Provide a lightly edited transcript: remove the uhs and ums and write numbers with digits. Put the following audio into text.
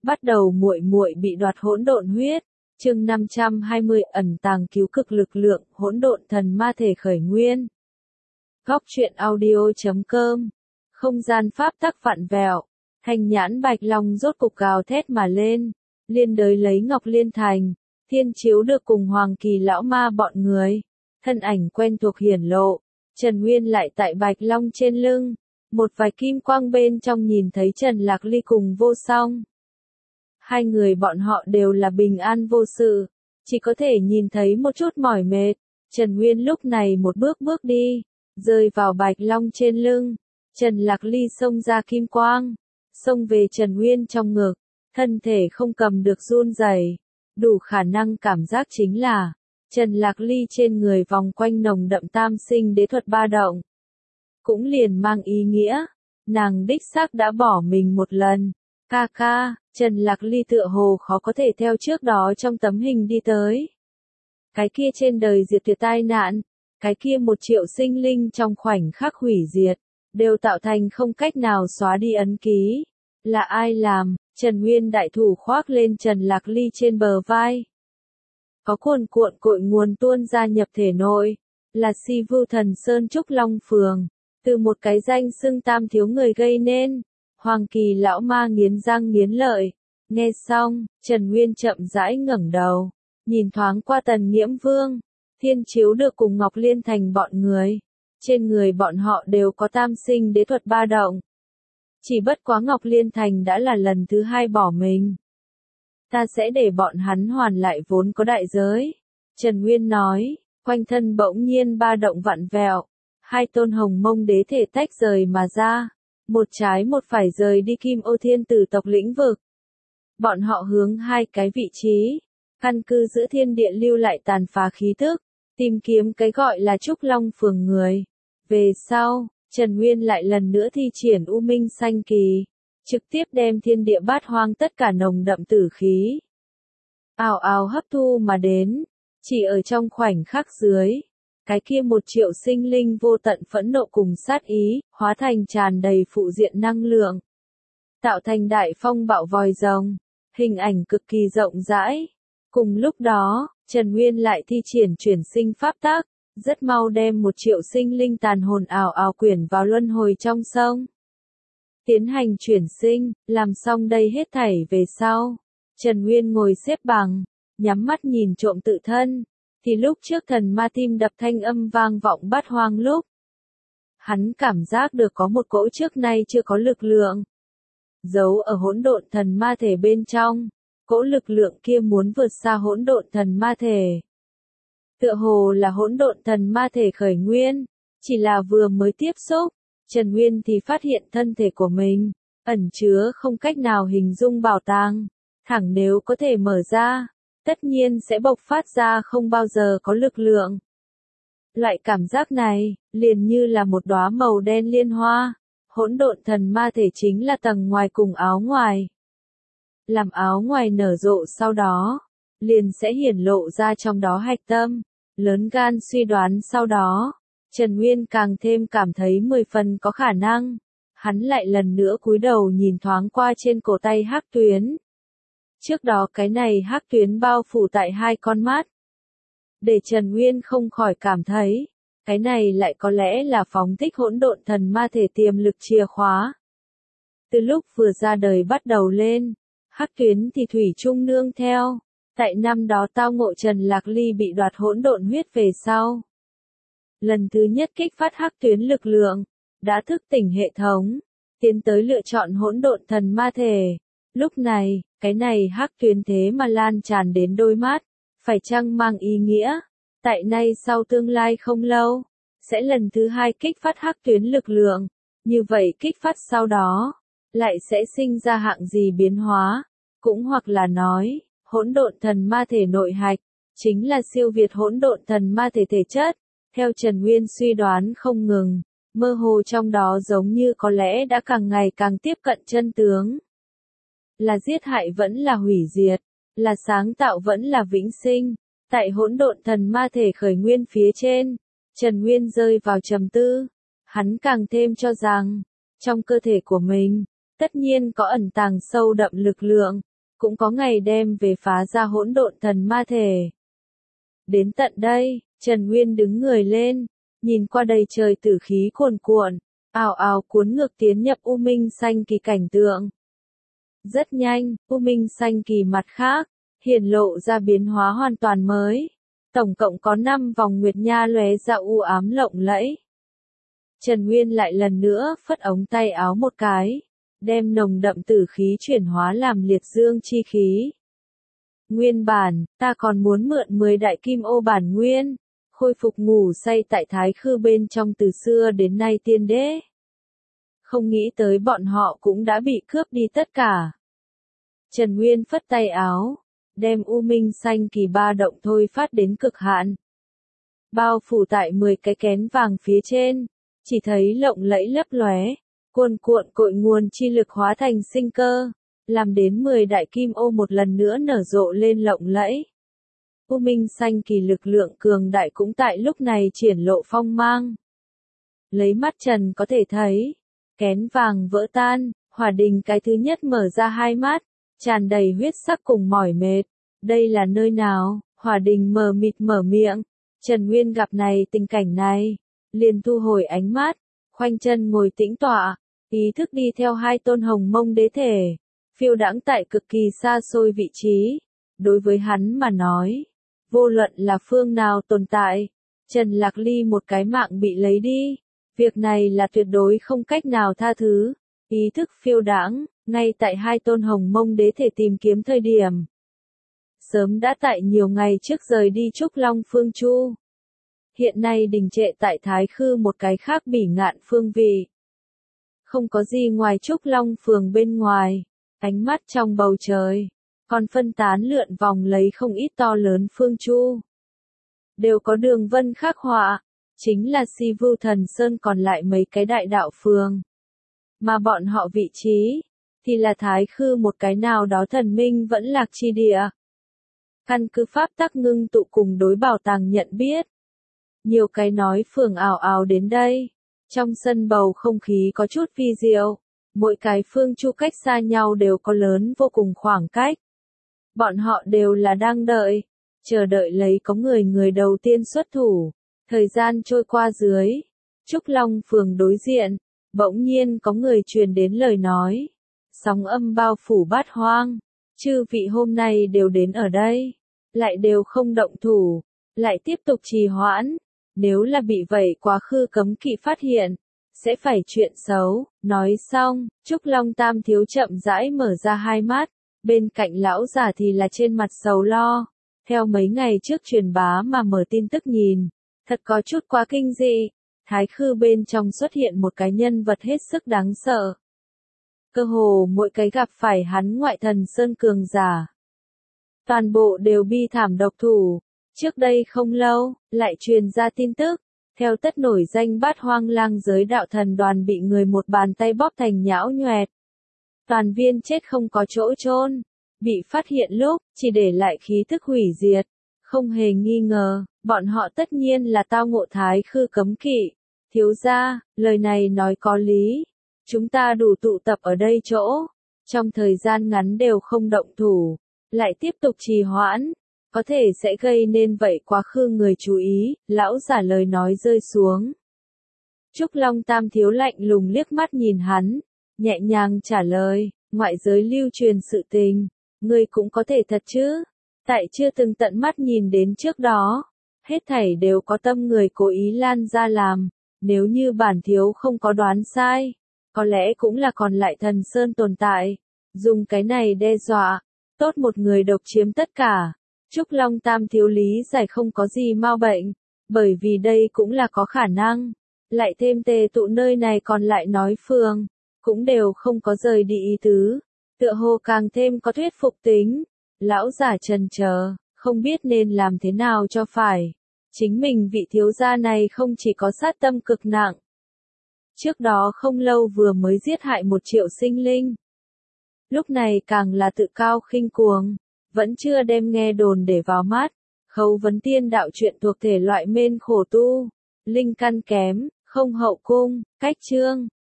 Bắt đầu muội muội bị đoạt hỗn độn huyết. Chương 520 ẩn tàng cứu cực lực lượng, hỗn độn thần ma thể khởi nguyên. Góc truyện audio.com. Không gian pháp tắc vặn vẹo, Thanh Nhãn Bạch Long rốt cục gào thét mà lên, liên đới lấy Ngọc Liên Thành, Thiên Chiếu được cùng Hoàng Kỳ lão ma bọn người, thân ảnh quen thuộc hiển lộ, Trần Nguyên lại tại Bạch Long trên lưng, một vài kim quang bên trong nhìn thấy Trần Lạc Ly cùng Vô Song. Hai người bọn họ đều là bình an vô sự, chỉ có thể nhìn thấy một chút mỏi mệt. Trần Nguyên lúc này một bước bước đi, rơi vào Bạch Long trên lưng. Trần Lạc Ly xông ra kim quang, xông về Trần Nguyên trong ngực, thân thể không cầm được run rẩy, đủ khả năng cảm giác chính là Trần Lạc Ly trên người vòng quanh nồng đậm tam sinh đế thuật ba động. Cũng liền mang ý nghĩa, nàng đích xác đã bỏ mình một lần. Ca ca, Trần Lạc Ly tựa hồ khó có thể theo trước đó trong tấm hình đi tới. Cái kia trên đời diệt tuyệt tai nạn, cái kia 1 triệu sinh linh trong khoảnh khắc hủy diệt, đều tạo thành không cách nào xóa đi ấn ký. Là ai làm? Trần Nguyên đại thủ khoác lên Trần Lạc Ly trên bờ vai. Có cuồn cuộn cội nguồn tuôn ra nhập thể nội, là Si Vưu Thần Sơn Trúc Long Phường, từ một cái danh xưng tam thiếu người gây nên. Hoàng Kỳ lão ma nghiến răng nghiến lợi, nghe xong, Trần Nguyên chậm rãi ngẩng đầu, nhìn thoáng qua Tần Nghiễm Vương, Thiên Chiếu được cùng Ngọc Liên Thành bọn người, trên người bọn họ đều có tam sinh đế thuật ba động. Chỉ bất quá Ngọc Liên Thành đã là lần thứ 2 bỏ mình. Ta sẽ để bọn hắn hoàn lại vốn có đại giới. Trần Nguyên nói, quanh thân bỗng nhiên ba động vặn vẹo, 2 tôn hồng mông đế thể tách rời mà ra. Một trái một phải rời đi Kim Ô Thiên Tử tộc lĩnh vực. Bọn họ hướng 2 cái vị trí, căn cứ giữa thiên địa lưu lại tàn phá khí tức, tìm kiếm cái gọi là Trúc Long Phường người. Về sau, Trần Nguyên lại lần nữa thi triển U Minh Sanh Kỳ, trực tiếp đem thiên địa bát hoang tất cả nồng đậm tử khí. Ào ào hấp thu mà đến, chỉ ở trong khoảnh khắc dưới. Cái kia 1 triệu sinh linh vô tận phẫn nộ cùng sát ý, hóa thành tràn đầy phụ diện năng lượng. Tạo thành đại phong bạo vòi rồng, hình ảnh cực kỳ rộng rãi. Cùng lúc đó, Trần Nguyên lại thi triển chuyển sinh pháp tắc, rất mau đem 1 triệu sinh linh tàn hồn ảo ảo quyển vào luân hồi trong sông. Tiến hành chuyển sinh, làm xong đây hết thảy về sau. Trần Nguyên ngồi xếp bằng, nhắm mắt nhìn trộm tự thân. Thì lúc trước thần ma tim đập thanh âm vang vọng bát hoang lúc, hắn cảm giác được có một cỗ trước nay chưa có lực lượng giấu ở hỗn độn thần ma thể bên trong. Cỗ lực lượng kia muốn vượt xa hỗn độn thần ma thể. Tựa hồ là hỗn độn thần ma thể khởi nguyên, chỉ là vừa mới tiếp xúc, Trần Nguyên thì phát hiện thân thể của mình ẩn chứa không cách nào hình dung bảo tàng, thẳng nếu có thể mở ra, tất nhiên sẽ bộc phát ra không bao giờ có lực lượng. Loại cảm giác này, liền như là một đóa màu đen liên hoa, hỗn độn thần ma thể chính là tầng ngoài cùng áo ngoài. Làm áo ngoài nở rộ sau đó, liền sẽ hiển lộ ra trong đó hạch tâm, lớn gan suy đoán sau đó. Trần Nguyên càng thêm cảm thấy 10 phần có khả năng. Hắn lại lần nữa cúi đầu nhìn thoáng qua trên cổ tay hắc tuyến. Trước đó cái này hắc tuyến bao phủ tại 2 con mắt. Để Trần Nguyên không khỏi cảm thấy, cái này lại có lẽ là phóng thích hỗn độn thần ma thể tiềm lực chìa khóa. Từ lúc vừa ra đời bắt đầu lên, hắc tuyến thì thủy chung nương theo. Tại năm đó tao ngộ Trần Lạc Ly bị đoạt hỗn độn huyết về sau. Lần thứ nhất kích phát hắc tuyến lực lượng, đã thức tỉnh hệ thống, tiến tới lựa chọn hỗn độn thần ma thể. Lúc này, cái này hắc tuyến thế mà lan tràn đến đôi mắt, phải chăng mang ý nghĩa, tại nay sau tương lai không lâu, sẽ lần thứ 2 kích phát hắc tuyến lực lượng, như vậy kích phát sau đó, lại sẽ sinh ra hạng gì biến hóa, cũng hoặc là nói, hỗn độn thần ma thể nội hạch, chính là siêu việt hỗn độn thần ma thể thể chất, theo Trần Nguyên suy đoán không ngừng, mơ hồ trong đó giống như có lẽ đã càng ngày càng tiếp cận chân tướng. Là giết hại vẫn là hủy diệt, là sáng tạo vẫn là vĩnh sinh. Tại hỗn độn thần ma thể khởi nguyên phía trên, Trần Nguyên rơi vào trầm tư. Hắn càng thêm cho rằng, trong cơ thể của mình, tất nhiên có ẩn tàng sâu đậm lực lượng, cũng có ngày đem về phá ra hỗn độn thần ma thể. Đến tận đây, Trần Nguyên đứng người lên, nhìn qua đầy trời tử khí cuồn cuộn, ào ào cuốn ngược tiến nhập U Minh Xanh Kỳ cảnh tượng. Rất nhanh, U Minh Xanh Kỳ mặt khác, hiển lộ ra biến hóa hoàn toàn mới. Tổng cộng có 5 vòng nguyệt nha lóe ra u ám lộng lẫy. Trần Nguyên lại lần nữa phất ống tay áo một cái, đem nồng đậm tử khí chuyển hóa làm liệt dương chi khí. Nguyên bản, ta còn muốn mượn 10 đại kim ô bản nguyên, khôi phục ngủ say tại Thái Khư bên trong từ xưa đến nay tiên đế. Không nghĩ tới bọn họ cũng đã bị cướp đi tất cả. Trần Nguyên phất tay áo, đem U Minh Xanh Kỳ ba động thôi phát đến cực hạn. Bao phủ tại 10 cái kén vàng phía trên, chỉ thấy lộng lẫy lấp lóe, cuồn cuộn cội nguồn chi lực hóa thành sinh cơ, làm đến 10 đại kim ô một lần nữa nở rộ lên lộng lẫy. U Minh Xanh Kỳ lực lượng cường đại cũng tại lúc này triển lộ phong mang. Lấy mắt trần có thể thấy, kén vàng vỡ tan, Hỏa Đình cái thứ nhất mở ra hai mắt, tràn đầy huyết sắc cùng mỏi mệt. Đây là nơi nào? Hỏa Đình mờ mịt mở miệng. Trần Nguyên gặp này tình cảnh này, liền thu hồi ánh mắt, khoanh chân ngồi tĩnh tọa, ý thức đi theo hai tôn hồng mông đế thể, phiêu đãng tại cực kỳ xa xôi vị trí. Đối với hắn mà nói, vô luận là phương nào tồn tại, Trần Lạc Ly một cái mạng bị lấy đi, việc này là tuyệt đối không cách nào tha thứ. Ý thức phiêu đãng, ngay tại hai tôn hồng mông đế thể tìm kiếm thời điểm. Sớm đã tại nhiều ngày trước rời đi Trúc Long Phương Chu. Hiện nay đình trệ tại Thái Khư một cái khác bỉ ngạn phương vị. Không có gì ngoài Trúc Long Phường bên ngoài, ánh mắt trong bầu trời, còn phân tán lượn vòng lấy không ít to lớn Phương Chu. Đều có đường vân khắc họa, chính là Si Vưu Thần Sơn còn lại mấy cái đại đạo phường. Mà bọn họ vị trí, thì là Thái Khư một cái nào đó thần minh vẫn lạc chi địa. Căn cứ pháp tắc ngưng tụ cùng đối bảo tàng nhận biết. Nhiều cái nói phường ảo ảo đến đây. Trong sân bầu không khí có chút vi diệu. Mỗi cái phương chu cách xa nhau đều có lớn vô cùng khoảng cách. Bọn họ đều là đang đợi. Chờ đợi lấy có người đầu tiên xuất thủ. Thời gian trôi qua dưới. Trúc Long phường đối diện. Bỗng nhiên có người truyền đến lời nói. Sóng âm bao phủ bát hoang. Chư vị hôm nay đều đến ở đây. Lại đều không động thủ. Lại tiếp tục trì hoãn. Nếu là bị vậy quá khứ cấm kỵ phát hiện. Sẽ phải chuyện xấu. Nói xong, Trúc Long Tam thiếu chậm rãi mở ra hai mắt. Bên cạnh lão già thì là trên mặt sầu lo. Theo mấy ngày trước truyền bá mà mở tin tức nhìn. Thật có chút quá kinh dị. Thái Khư bên trong xuất hiện một cái nhân vật hết sức đáng sợ. Cơ hồ mỗi cái gặp phải hắn ngoại thần sơn cường giả. Toàn bộ đều bi thảm độc thủ. Trước đây không lâu, lại truyền ra tin tức. Theo tất nổi danh bát hoang lang giới đạo thần đoàn bị người một bàn tay bóp thành nhão nhoẹt. Toàn viên chết không có chỗ chôn. Bị phát hiện lúc, chỉ để lại khí thức hủy diệt. Không hề nghi ngờ, bọn họ tất nhiên là tao ngộ Thái Khư cấm kỵ. Thiếu gia, lời này nói có lý. Chúng ta đủ tụ tập ở đây chỗ. Trong thời gian ngắn đều không động thủ. Lại tiếp tục trì hoãn. Có thể sẽ gây nên vậy quá khứ người chú ý. Lão giả lời nói rơi xuống. Trúc Long Tam thiếu lạnh lùng liếc mắt nhìn hắn. Nhẹ nhàng trả lời. Ngoại giới lưu truyền sự tình. Ngươi cũng có thể thật chứ. Tại chưa từng tận mắt nhìn đến trước đó. Hết thảy đều có tâm người cố ý lan ra làm. Nếu như bản thiếu không có đoán sai. Có lẽ cũng là còn lại thần sơn tồn tại. Dùng cái này đe dọa. Tốt một người độc chiếm tất cả. Trúc Long Tam thiếu lý giải không có gì mau bệnh. Bởi vì đây cũng là có khả năng. Lại thêm tề tụ nơi này còn lại nói phường. Cũng đều không có rời đi ý tứ. Tựa hồ càng thêm có thuyết phục tính. Lão giả chần chờ, không biết nên làm thế nào cho phải. Chính mình vị thiếu gia này không chỉ có sát tâm cực nặng. Trước đó không lâu vừa mới giết hại 1 triệu sinh linh. Lúc này càng là tự cao khinh cuồng. Vẫn chưa đem nghe đồn để vào mắt. Khấu vấn tiên đạo chuyện thuộc thể loại mên khổ tu. Linh căn kém, không hậu cung, cách chương.